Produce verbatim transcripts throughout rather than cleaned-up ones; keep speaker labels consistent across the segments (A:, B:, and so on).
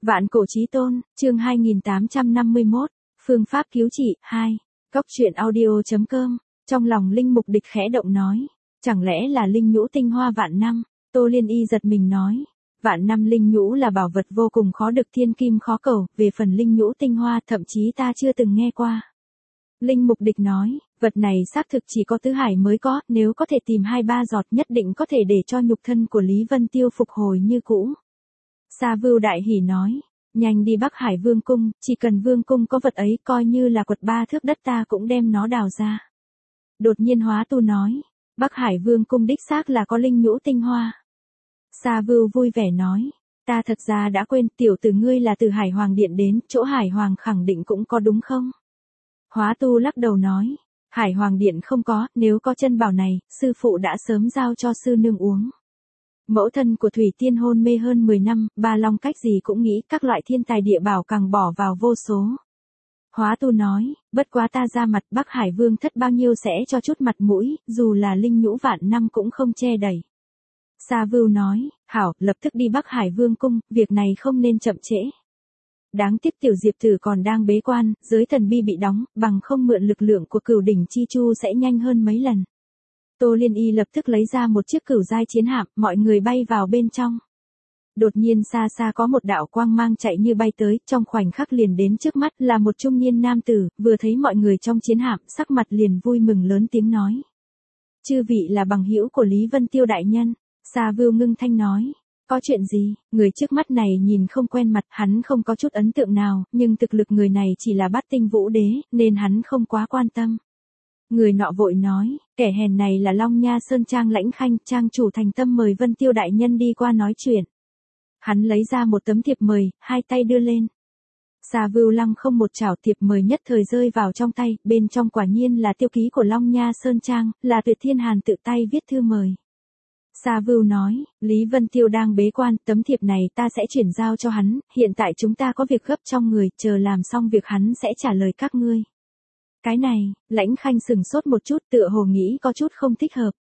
A: Vạn cổ chí tôn, chương hai nghìn tám trăm năm mươi mốt, phương pháp cứu trị, hai. Góc truyện audio.com, trong lòng Linh Mục Địch khẽ động nói, chẳng lẽ là linh nhũ tinh hoa vạn năm, Tô Liên Y giật mình nói, vạn năm linh nhũ là bảo vật vô cùng khó được thiên kim khó cầu, về phần linh nhũ tinh hoa thậm chí ta chưa từng nghe qua. Linh Mục Địch nói, vật này xác thực chỉ có Tứ Hải mới có, nếu có thể tìm hai ba giọt nhất định có thể để cho nhục thân của Lý Vân Tiêu phục hồi như cũ. Sa Vưu đại hỉ nói, nhanh đi Bắc Hải Vương cung, chỉ cần Vương cung có vật ấy coi như là quật ba thước đất ta cũng đem nó đào ra. Đột nhiên Hóa Tu nói, Bắc Hải Vương cung đích xác là có linh nhũ tinh hoa. Sa Vưu vui vẻ nói, ta thật ra đã quên tiểu tử ngươi là từ Hải Hoàng Điện đến, chỗ Hải Hoàng khẳng định cũng có đúng không? Hóa Tu lắc đầu nói, Hải Hoàng Điện không có, nếu có chân bảo này, sư phụ đã sớm giao cho sư nương uống. Mẫu thân của Thủy Tiên hôn mê hơn mười năm, Ba Long cách gì cũng nghĩ các loại thiên tài địa bảo càng bỏ vào vô số. Hóa Tu nói, bất quá ta ra mặt Bắc Hải Vương thất bao nhiêu sẽ cho chút mặt mũi, dù là linh nhũ vạn năm cũng không che đẩy. Sa Vưu nói, hảo, lập tức đi Bắc Hải Vương cung, việc này không nên chậm trễ. Đáng tiếc tiểu Diệp Tử còn đang bế quan, giới thần bi bị đóng, bằng không mượn lực lượng của Cửu Đỉnh Chi Chu sẽ nhanh hơn mấy lần. Tô Liên Y lập tức lấy ra một chiếc cửu giai chiến hạm, mọi người bay vào bên trong. Đột nhiên xa xa có một đạo quang mang chạy như bay tới, trong khoảnh khắc liền đến trước mắt là một trung niên nam tử, vừa thấy mọi người trong chiến hạm, sắc mặt liền vui mừng lớn tiếng nói. Chư vị là bằng hữu của Lý Vân Tiêu đại nhân. Sa Vưu ngưng thanh nói, có chuyện gì? Người trước mắt này nhìn không quen mặt, hắn không có chút ấn tượng nào, nhưng thực lực người này chỉ là bát tinh vũ đế, nên hắn không quá quan tâm. Người nọ vội nói, kẻ hèn này là Long Nha Sơn Trang Lãnh Khanh, trang chủ thành tâm mời Vân Tiêu đại nhân đi qua nói chuyện. Hắn lấy ra một tấm thiệp mời, hai tay đưa lên. Sa Vưu lăng không một chảo, thiệp mời nhất thời rơi vào trong tay, bên trong quả nhiên là tiêu ký của Long Nha Sơn Trang, là Tuyệt Thiên Hàn tự tay viết thư mời. Sa Vưu nói, Lý Vân Tiêu đang bế quan, tấm thiệp này ta sẽ chuyển giao cho hắn, hiện tại chúng ta có việc gấp trong người, chờ làm xong việc hắn sẽ trả lời các ngươi. Cái này, Lãnh Khanh sừng sốt một chút, tựa hồ nghĩ có chút không thích hợp.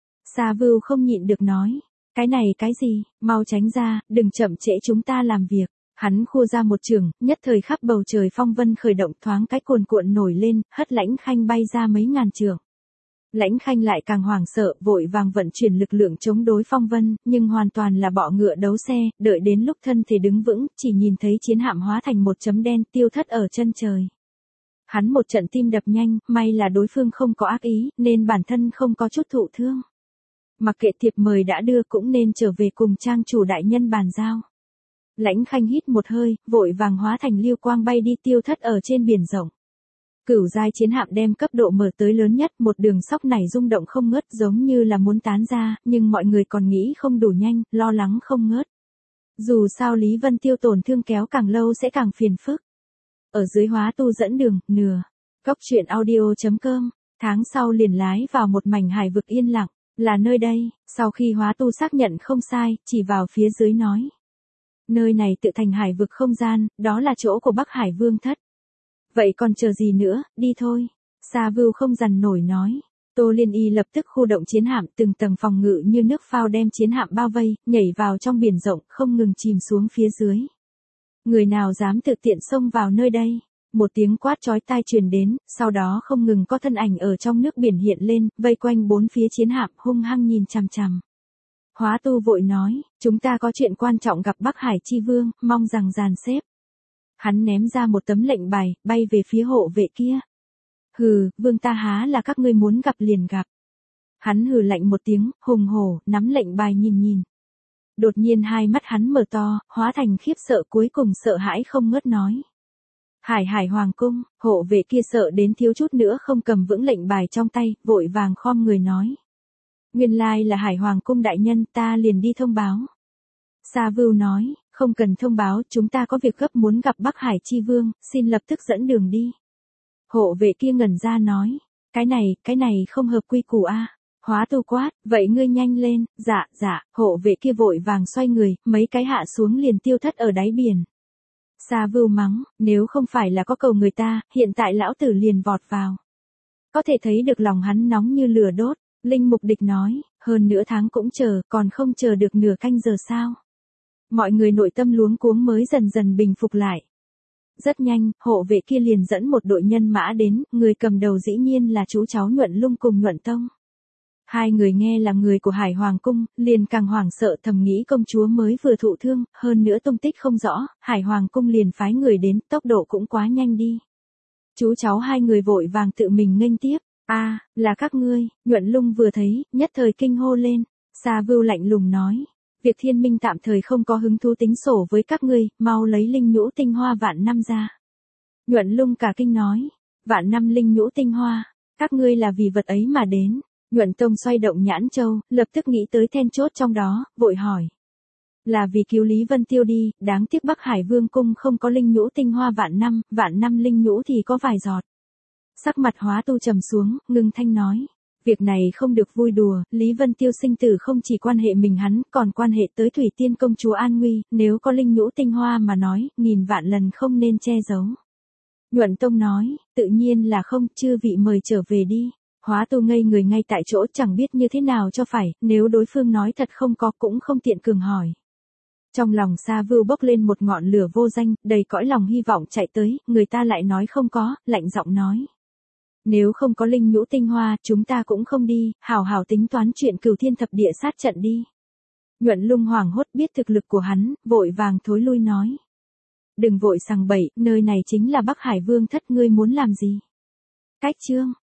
A: Sa Vưu không nhịn được nói, cái này cái gì, mau tránh ra, đừng chậm trễ chúng ta làm việc. Hắn khua ra một trường, nhất thời khắp bầu trời phong vân khởi động, thoáng cái cuồn cuộn nổi lên, hất Lãnh Khanh bay ra mấy ngàn trượng. Lãnh Khanh lại càng hoảng sợ, vội vàng vận chuyển lực lượng chống đối phong vân, nhưng hoàn toàn là bọ ngựa đấu xe, đợi đến lúc thân thể đứng vững, chỉ nhìn thấy chiến hạm hóa thành một chấm đen tiêu thất ở chân trời. Hắn một trận tim đập nhanh, may là đối phương không có ác ý, nên bản thân không có chút thụ thương. Mặc kệ thiệp mời đã đưa cũng nên trở về cùng trang chủ đại nhân bàn giao. Lãnh Khanh hít một hơi, vội vàng hóa thành lưu quang bay đi tiêu thất ở trên biển rộng. Cửu giai chiến hạm đem cấp độ mở tới lớn nhất, một đường sóc này rung động không ngớt giống như là muốn tán ra, nhưng mọi người còn nghĩ không đủ nhanh, lo lắng không ngớt. Dù sao Lý Vân Tiêu tổn thương kéo càng lâu sẽ càng phiền phức. Ở dưới Hóa Tu dẫn đường, nửa. Góc truyện audio.com, tháng sau liền lái vào một mảnh hải vực yên lặng, là nơi đây, sau khi Hóa Tu xác nhận không sai, chỉ vào phía dưới nói. Nơi này tự thành hải vực không gian, đó là chỗ của Bắc Hải Vương thất. Vậy còn chờ gì nữa, đi thôi. Sa Vưu không dằn nổi nói. Tô Liên Y lập tức khu động chiến hạm, từng tầng phòng ngự như nước phao đem chiến hạm bao vây, nhảy vào trong biển rộng, không ngừng chìm xuống phía dưới. Người nào dám tự tiện xông vào nơi đây? Một tiếng quát chói tai truyền đến, sau đó không ngừng có thân ảnh ở trong nước biển hiện lên, vây quanh bốn phía chiến hạm, hung hăng nhìn chằm chằm. Hóa Tu vội nói, chúng ta có chuyện quan trọng gặp Bắc Hải Chi Vương, mong rằng dàn xếp. Hắn ném ra một tấm lệnh bài, bay về phía hộ vệ kia. Hừ, vương ta há là các ngươi muốn gặp liền gặp. Hắn hừ lạnh một tiếng, hùng hổ, nắm lệnh bài nhìn nhìn. Đột nhiên hai mắt hắn mở to, hóa thành khiếp sợ, cuối cùng sợ hãi không ngớt nói. Hải Hải Hoàng cung, hộ vệ kia sợ đến thiếu chút nữa không cầm vững lệnh bài trong tay, vội vàng khom người nói. Nguyên lai là Hải Hoàng cung đại nhân, ta liền đi thông báo. Sa Vưu nói, không cần thông báo, chúng ta có việc gấp muốn gặp Bắc Hải Chi Vương, xin lập tức dẫn đường đi. Hộ vệ kia ngẩn ra nói, cái này, cái này không hợp quy củ a. Hóa Tu quát, vậy ngươi nhanh lên, dạ, dạ, hộ vệ kia vội vàng xoay người, mấy cái hạ xuống liền tiêu thất ở đáy biển. Sa Vưu mắng, nếu không phải là có cầu người ta, hiện tại lão tử liền vọt vào. Có thể thấy được lòng hắn nóng như lửa đốt. Linh Mục Địch nói, hơn nửa tháng cũng chờ, còn không chờ được nửa canh giờ sao? Mọi người nội tâm luống cuống mới dần dần bình phục lại. Rất nhanh, hộ vệ kia liền dẫn một đội nhân mã đến, người cầm đầu dĩ nhiên là chú cháu Nhuận Lung cùng Nhuận Tông. Hai người nghe là người của Hải Hoàng cung, liền càng hoảng sợ, thầm nghĩ công chúa mới vừa thụ thương, hơn nữa tung tích không rõ, Hải Hoàng cung liền phái người đến, tốc độ cũng quá nhanh đi. Chú cháu hai người vội vàng tự mình nghênh tiếp. A, là các ngươi. Nhuận Lung vừa thấy, nhất thời kinh hô lên. Sa Vưu lạnh lùng nói, việc Thiên Minh tạm thời không có hứng thú tính sổ với các ngươi, mau lấy linh nhũ tinh hoa vạn năm ra. Nhuận Lung cả kinh nói, vạn năm linh nhũ tinh hoa, các ngươi là vì vật ấy mà đến. Nhuận Tông xoay động nhãn châu, lập tức nghĩ tới then chốt trong đó, vội hỏi. Là vì cứu Lý Vân Tiêu đi, đáng tiếc Bắc Hải Vương cung không có linh nhũ tinh hoa vạn năm, vạn năm linh nhũ thì có vài giọt. Sắc mặt Hóa Tu trầm xuống, ngưng thanh nói. Việc này không được vui đùa, Lý Vân Tiêu sinh tử không chỉ quan hệ mình hắn, còn quan hệ tới Thủy Tiên công chúa an nguy, nếu có linh nhũ tinh hoa mà nói, nghìn vạn lần không nên che giấu. Nhuận Tông nói, tự nhiên là không, chư vị mời trở về đi. Hóa Tu ngây người ngay tại chỗ chẳng biết như thế nào cho phải, nếu đối phương nói thật không có cũng không tiện cường hỏi. Trong lòng Sa Vưu bốc lên một ngọn lửa vô danh, đầy cõi lòng hy vọng chạy tới, người ta lại nói không có, lạnh giọng nói. Nếu không có linh nhũ tinh hoa, chúng ta cũng không đi, hào hào tính toán chuyện cửu thiên thập địa sát trận đi. Nhuận Lung hoảng hốt biết thực lực của hắn, vội vàng thối lui nói. Đừng vội sằng bậy, nơi này chính là Bắc Hải Vương thất, ngươi muốn làm gì? Cách chương.